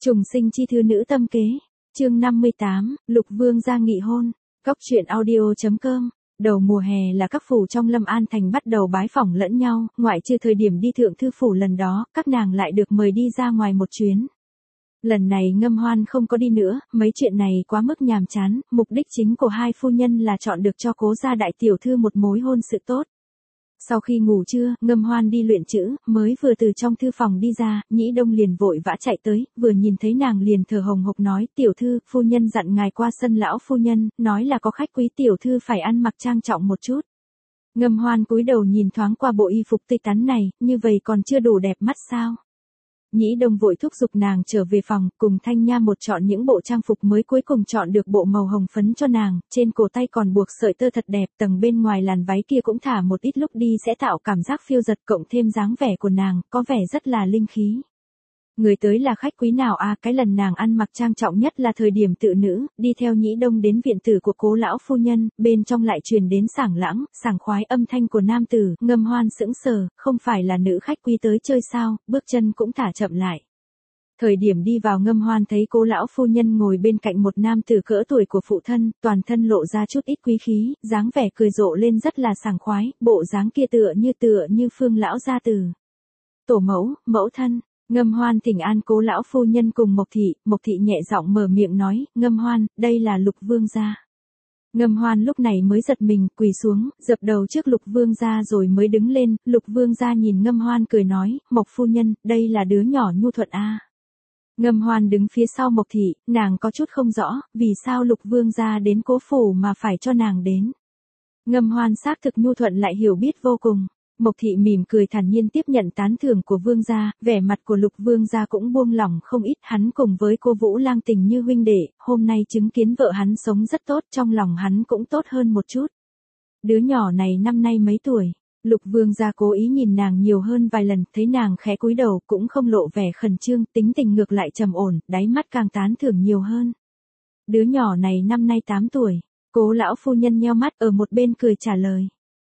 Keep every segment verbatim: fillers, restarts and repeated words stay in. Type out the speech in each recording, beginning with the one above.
Trùng sinh chi thư nữ tâm kế. Chương năm mươi tám, Lục Vương gia nghị hôn. Góc truyện audio chấm com. Đầu mùa hè là các phủ trong Lâm An thành bắt đầu bái phỏng lẫn nhau, ngoại trừ thời điểm đi thượng thư phủ lần đó, các nàng lại được mời đi ra ngoài một chuyến. Lần này Ngâm Hoan không có đi nữa, mấy chuyện này quá mức nhàm chán, mục đích chính của hai phu nhân là chọn được cho Cố gia đại tiểu thư một mối hôn sự tốt. Sau khi ngủ trưa, Ngâm Hoan đi luyện chữ, mới vừa từ trong thư phòng đi ra, Nhĩ Đông liền vội vã chạy tới, vừa nhìn thấy nàng liền thở hồng hộc nói, tiểu thư, phu nhân dặn ngài qua sân lão phu nhân, nói là có khách quý, tiểu thư phải ăn mặc trang trọng một chút. Ngâm Hoan cúi đầu nhìn thoáng qua bộ y phục tươi tắn này, như vậy còn chưa đủ đẹp mắt sao? Nhĩ Đông vội thúc giục nàng trở về phòng, cùng Thanh Nha một chọn những bộ trang phục mới, cuối cùng chọn được bộ màu hồng phấn cho nàng, trên cổ tay còn buộc sợi tơ thật đẹp, tầng bên ngoài làn váy kia cũng thả một ít lúc đi sẽ tạo cảm giác phiêu giật, cộng thêm dáng vẻ của nàng, có vẻ rất là linh khí. Người tới là khách quý nào à? Cái lần nàng ăn mặc trang trọng nhất là thời điểm tự nữ, đi theo Nhĩ Đông đến viện tử của Cố lão phu nhân, bên trong lại truyền đến sảng lãng, sảng khoái âm thanh của nam tử. Ngâm Hoan sững sờ, không phải là nữ khách quý tới chơi sao? Bước chân cũng thả chậm lại. Thời điểm đi vào, Ngâm Hoan thấy Cố lão phu nhân ngồi bên cạnh một nam tử cỡ tuổi của phụ thân, toàn thân lộ ra chút ít quý khí, dáng vẻ cười rộ lên rất là sảng khoái, bộ dáng kia tựa như tựa như Phương lão gia tử. Tổ mẫu, mẫu thân. Ngâm Hoan thỉnh an Cố lão phu nhân cùng Mộc thị, Mộc thị nhẹ giọng mở miệng nói, Ngâm Hoan, đây là Lục Vương gia. Ngâm Hoan lúc này mới giật mình, quỳ xuống, dập đầu trước Lục Vương gia rồi mới đứng lên. Lục Vương gia nhìn Ngâm Hoan cười nói, Mộc phu nhân, đây là đứa nhỏ nhu thuận a. Ngâm Hoan đứng phía sau Mộc thị, nàng có chút không rõ, vì sao Lục Vương gia đến Cố phủ mà phải cho nàng đến. Ngâm Hoan xác thực nhu thuận lại hiểu biết vô cùng. Mộc thị mỉm cười thản nhiên tiếp nhận tán thưởng của Vương gia, vẻ mặt của Lục Vương gia cũng buông lỏng không ít, hắn cùng với cô Vũ Lang tình như huynh đệ, hôm nay chứng kiến vợ hắn sống rất tốt, trong lòng hắn cũng tốt hơn một chút. Đứa nhỏ này năm nay mấy tuổi? Lục Vương gia cố ý nhìn nàng nhiều hơn vài lần, thấy nàng khẽ cúi đầu cũng không lộ vẻ khẩn trương, tính tình ngược lại trầm ổn, đáy mắt càng tán thưởng nhiều hơn. Đứa nhỏ này năm nay tám tuổi, Cố lão phu nhân nheo mắt ở một bên cười trả lời.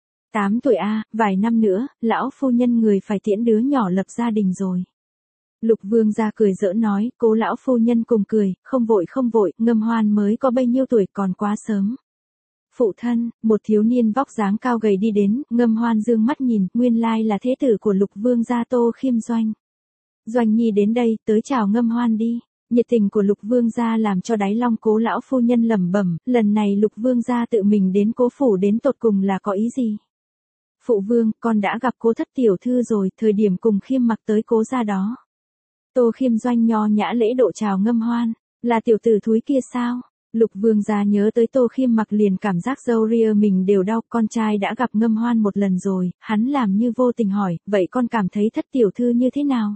Tám tuổi a, à, vài năm nữa, lão phu nhân người phải tiễn đứa nhỏ lập gia đình rồi. Lục Vương gia cười giỡn nói, Cố lão phu nhân cùng cười, không vội không vội, Ngâm Hoan mới có bao nhiêu tuổi, còn quá sớm. Phụ thân, một thiếu niên vóc dáng cao gầy đi đến, Ngâm Hoan dương mắt nhìn, nguyên lai là thế tử của Lục Vương gia Tô Khiêm Doanh. Doanh nhi đến đây, tới chào Ngâm Hoan đi. Nhiệt tình của Lục Vương gia làm cho đáy lòng Cố lão phu nhân lẩm bẩm, lần này Lục Vương gia tự mình đến Cố phủ đến tột cùng là có ý gì? Phụ vương, con đã gặp Cố thất tiểu thư rồi, thời điểm cùng Khiêm mặc tới Cố gia đó. Tô Khiêm Doanh nho nhã lễ độ chào Ngâm Hoan, là tiểu tử thúi kia sao? Lục Vương gia nhớ tới Tô Khiêm mặc liền cảm giác râu ria mình đều đau, con trai đã gặp Ngâm Hoan một lần rồi, hắn làm như vô tình hỏi, vậy con cảm thấy thất tiểu thư như thế nào?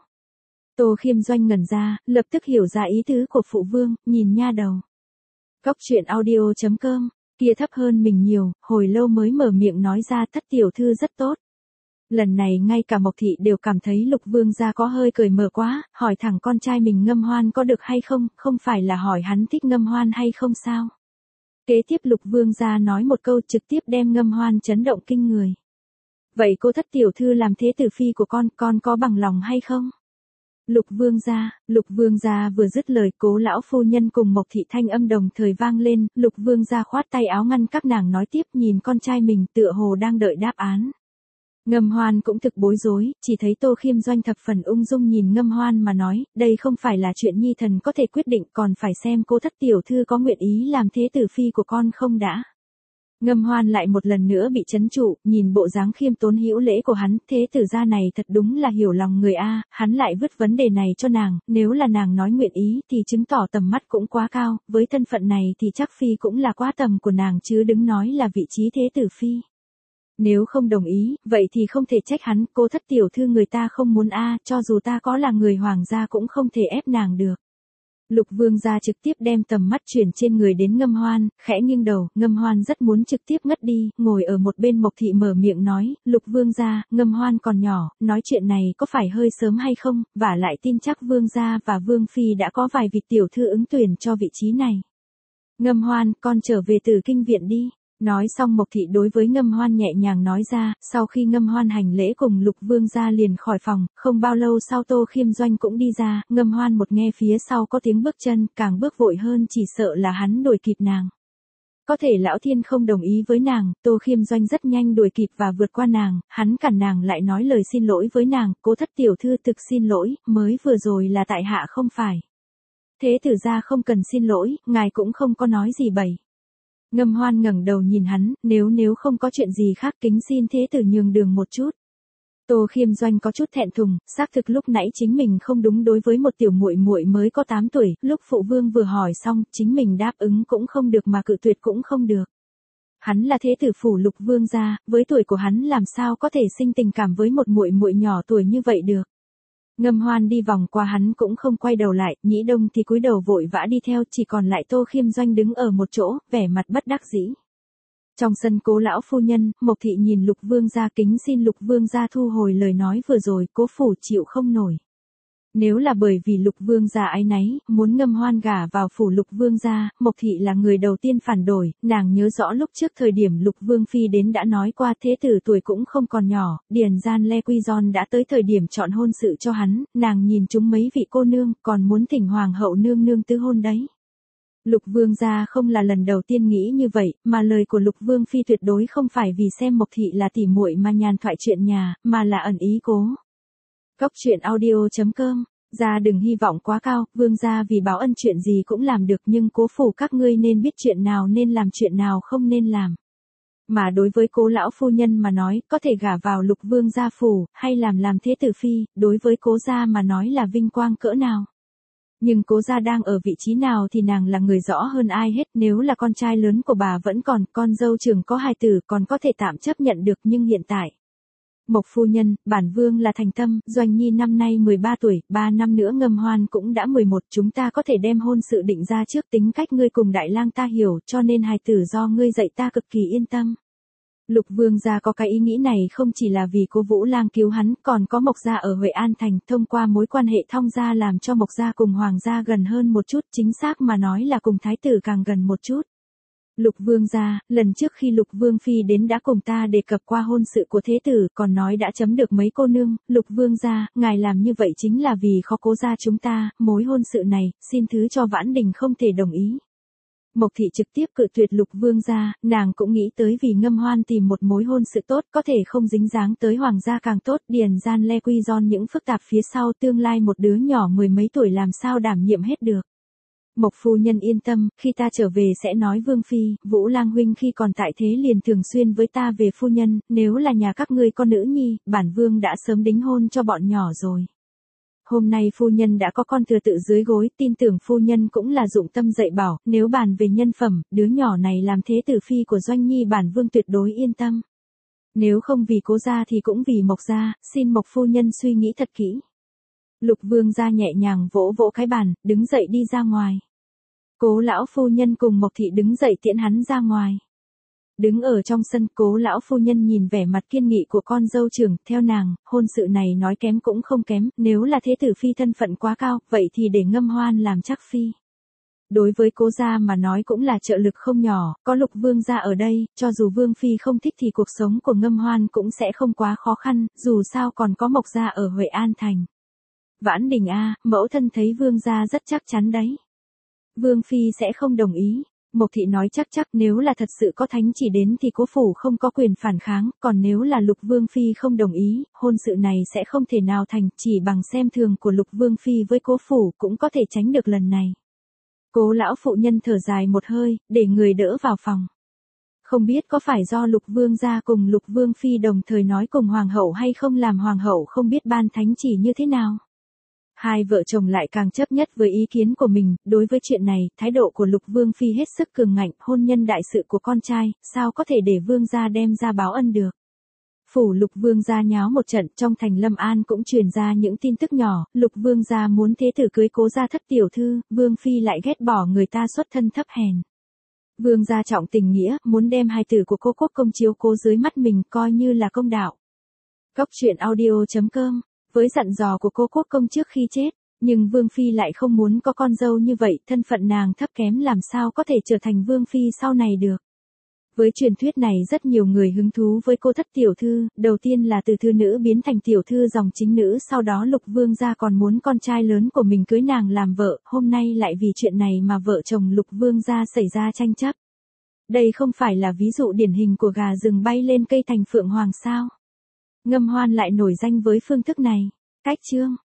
Tô Khiêm Doanh ngẩn ra, lập tức hiểu ra ý tứ của phụ vương, nhìn nha đầu. Góc truyện audio chấm com. Kia thấp hơn mình nhiều, hồi lâu mới mở miệng nói ra thất tiểu thư rất tốt. Lần này ngay cả Mộc thị đều cảm thấy Lục Vương gia có hơi cười mở quá, hỏi thẳng con trai mình Ngâm Hoan có được hay không, không phải là hỏi hắn thích Ngâm Hoan hay không sao. Kế tiếp Lục Vương gia nói một câu trực tiếp đem Ngâm Hoan chấn động kinh người. Vậy cô thất tiểu thư làm thế tử phi của con, con có bằng lòng hay không? Lục Vương gia, Lục Vương gia vừa dứt lời, Cố lão phu nhân cùng Mộc thị thanh âm đồng thời vang lên, Lục Vương gia khoát tay áo ngăn các nàng nói tiếp, nhìn con trai mình tựa hồ đang đợi đáp án. Ngâm Hoan cũng thực bối rối, chỉ thấy Tô Khiêm Doanh thập phần ung dung nhìn Ngâm Hoan mà nói, đây không phải là chuyện nhi thần có thể quyết định, còn phải xem Cố thất tiểu thư có nguyện ý làm thế tử phi của con không đã. Ngâm Hoan lại một lần nữa bị chấn trụ, nhìn bộ dáng khiêm tốn hữu lễ của hắn, thế tử gia này thật đúng là hiểu lòng người a, hắn lại vứt vấn đề này cho nàng, nếu là nàng nói nguyện ý thì chứng tỏ tầm mắt cũng quá cao, với thân phận này thì chắc phi cũng là quá tầm của nàng chứ đừng nói là vị trí thế tử phi. Nếu không đồng ý, vậy thì không thể trách hắn, cô thất tiểu thư người ta không muốn a, cho dù ta có là người hoàng gia cũng không thể ép nàng được. Lục Vương gia trực tiếp đem tầm mắt chuyển trên người đến Ngâm Hoan, khẽ nghiêng đầu, Ngâm Hoan rất muốn trực tiếp ngất đi, ngồi ở một bên Mộc thị mở miệng nói, Lục Vương gia, Ngâm Hoan còn nhỏ, nói chuyện này có phải hơi sớm hay không, vả lại tin chắc Vương gia và Vương phi đã có vài vị tiểu thư ứng tuyển cho vị trí này. Ngâm Hoan, con trở về Tử Kinh viện đi. Nói xong Mộc Thị đối với Ngâm Hoan nhẹ nhàng nói ra, sau khi Ngâm Hoan hành lễ cùng Lục Vương gia liền khỏi phòng, không bao lâu sau Tô Khiêm Doanh cũng đi ra, Ngâm Hoan một nghe phía sau có tiếng bước chân, càng bước vội hơn chỉ sợ là hắn đuổi kịp nàng. Có thể Lão Thiên không đồng ý với nàng, Tô Khiêm Doanh rất nhanh đuổi kịp và vượt qua nàng, hắn cản nàng lại nói lời xin lỗi với nàng, Cố thất tiểu thư thực xin lỗi, mới vừa rồi là tại hạ không phải. Thế tử gia không cần xin lỗi, ngài cũng không có nói gì bậy. Ngâm Hoan ngẩng đầu nhìn hắn, nếu nếu không có chuyện gì khác kính xin thế tử nhường đường một chút. Tô Khiêm Doanh có chút thẹn thùng, xác thực lúc nãy chính mình không đúng đối với một tiểu muội muội mới có tám tuổi, lúc phụ vương vừa hỏi xong, chính mình đáp ứng cũng không được mà cự tuyệt cũng không được. Hắn là thế tử phủ Lục Vương gia, với tuổi của hắn làm sao có thể sinh tình cảm với một muội muội nhỏ tuổi như vậy được. Ngâm Hoan đi vòng qua hắn cũng không quay đầu lại, Nhĩ Đông thì cúi đầu vội vã đi theo, chỉ còn lại Tô Khiêm Doanh đứng ở một chỗ, vẻ mặt bất đắc dĩ. Trong sân Cố lão phu nhân, Mộc Thị nhìn Lục Vương gia kính xin Lục Vương gia thu hồi lời nói vừa rồi, Cố phủ chịu không nổi. Nếu là bởi vì Lục Vương gia áy náy, muốn Ngâm Hoan gả vào phủ Lục Vương gia, Mộc Thị là người đầu tiên phản đổi, nàng nhớ rõ lúc trước thời điểm Lục Vương phi đến đã nói qua thế tử tuổi cũng không còn nhỏ, Điền Gian Le Quy Gion đã tới thời điểm chọn hôn sự cho hắn, nàng nhìn chúng mấy vị cô nương, còn muốn thỉnh hoàng hậu nương nương tứ hôn đấy. Lục Vương gia không là lần đầu tiên nghĩ như vậy, mà lời của Lục Vương phi tuyệt đối không phải vì xem Mộc Thị là tỉ muội mà nhàn thoại chuyện nhà, mà là ẩn ý cố. Góc truyện audio chấm com, gia đừng hy vọng quá cao, Vương gia vì báo ân chuyện gì cũng làm được nhưng Cố phủ các ngươi nên biết chuyện nào nên làm chuyện nào không nên làm. Mà đối với Cố lão phu nhân mà nói, có thể gả vào Lục Vương gia phủ, hay làm làm thế tử phi, đối với Cố gia mà nói là vinh quang cỡ nào. Nhưng Cố gia đang ở vị trí nào thì nàng là người rõ hơn ai hết, nếu là con trai lớn của bà vẫn còn, con dâu trưởng có hài tử còn có thể tạm chấp nhận được nhưng hiện tại. Mộc phu nhân, bản vương là thành tâm, Doanh Nhi năm nay mười ba tuổi, ba năm nữa Ngâm Hoan cũng đã mười một, chúng ta có thể đem hôn sự định ra trước, tính cách ngươi cùng đại lang ta hiểu, cho nên hài tử do ngươi dạy ta cực kỳ yên tâm. Lục Vương gia có cái ý nghĩ này không chỉ là vì Cố Vũ Lang cứu hắn, còn có Mộc gia ở Huệ An thành, thông qua mối quan hệ thông gia làm cho Mộc gia cùng Hoàng gia gần hơn một chút, chính xác mà nói là cùng thái tử càng gần một chút. Lục Vương gia, lần trước khi Lục Vương phi đến đã cùng ta đề cập qua hôn sự của thế tử, còn nói đã chấm được mấy cô nương, Lục Vương gia, ngài làm như vậy chính là vì khó Cố gia chúng ta, mối hôn sự này, xin thứ cho Vãn Đình không thể đồng ý. Mộc Thị trực tiếp cự tuyệt Lục Vương gia, nàng cũng nghĩ tới vì Ngâm Hoan tìm một mối hôn sự tốt, có thể không dính dáng tới hoàng gia càng tốt, Điền Gian Le Quy Gion những phức tạp phía sau tương lai một đứa nhỏ mười mấy tuổi làm sao đảm nhiệm hết được. Mộc phu nhân yên tâm, khi ta trở về sẽ nói Vương phi, Vũ Lang huynh khi còn tại thế liền thường xuyên với ta về phu nhân, nếu là nhà các ngươi con nữ nhi, bản vương đã sớm đính hôn cho bọn nhỏ rồi. Hôm nay phu nhân đã có con thừa tự dưới gối, tin tưởng phu nhân cũng là dụng tâm dạy bảo, nếu bàn về nhân phẩm, đứa nhỏ này làm thế tử phi của Doanh Nhi bản vương tuyệt đối yên tâm. Nếu không vì Cố gia thì cũng vì Mộc gia, xin Mộc phu nhân suy nghĩ thật kỹ. Lục Vương gia nhẹ nhàng vỗ vỗ cái bàn, đứng dậy đi ra ngoài. Cố lão phu nhân cùng Mộc Thị đứng dậy tiễn hắn ra ngoài. Đứng ở trong sân, Cố lão phu nhân nhìn vẻ mặt kiên nghị của con dâu trưởng, theo nàng, hôn sự này nói kém cũng không kém, nếu là thế tử phi thân phận quá cao, vậy thì để Ngâm Hoan làm chắc phi. Đối với Cố gia mà nói cũng là trợ lực không nhỏ, có Lục Vương gia ở đây, cho dù Vương phi không thích thì cuộc sống của Ngâm Hoan cũng sẽ không quá khó khăn, dù sao còn có Mộc gia ở Huệ An thành. Vãn Đình a, mẫu thân thấy Vương gia rất chắc chắn đấy. Vương phi sẽ không đồng ý. Mộc Thị nói chắc chắc nếu là thật sự có thánh chỉ đến thì Cố phủ không có quyền phản kháng, còn nếu là Lục Vương phi không đồng ý, hôn sự này sẽ không thể nào thành, chỉ bằng xem thường của Lục Vương phi với Cố phủ cũng có thể tránh được lần này. Cố lão phụ nhân thở dài một hơi, để người đỡ vào phòng. Không biết có phải do Lục Vương gia cùng Lục Vương phi đồng thời nói cùng hoàng hậu hay không làm hoàng hậu không biết ban thánh chỉ như thế nào. Hai vợ chồng lại càng chấp nhất với ý kiến của mình, đối với chuyện này, thái độ của Lục Vương phi hết sức cường ngạnh, hôn nhân đại sự của con trai, sao có thể để Vương gia đem ra báo ân được. Phủ Lục Vương gia nháo một trận, trong thành Lâm An cũng truyền ra những tin tức nhỏ, Lục Vương gia muốn thế tử cưới Cố gia thất tiểu thư, Vương phi lại ghét bỏ người ta xuất thân thấp hèn. Vương gia trọng tình nghĩa, muốn đem hài tử của Cố Quốc công chiếu cố dưới mắt mình coi như là công đạo. Góc truyện audio chấm com. Với dặn dò của Cố Quốc công trước khi chết, nhưng Vương phi lại không muốn có con dâu như vậy, thân phận nàng thấp kém làm sao có thể trở thành Vương phi sau này được. Với truyền thuyết này rất nhiều người hứng thú với cô thất tiểu thư, đầu tiên là từ thư nữ biến thành tiểu thư dòng chính nữ, sau đó Lục Vương gia còn muốn con trai lớn của mình cưới nàng làm vợ, hôm nay lại vì chuyện này mà vợ chồng Lục Vương gia xảy ra tranh chấp. Đây không phải là ví dụ điển hình của gà rừng bay lên cây thành phượng hoàng sao? Ngâm Hoan lại nổi danh với phương thức này. Cách chương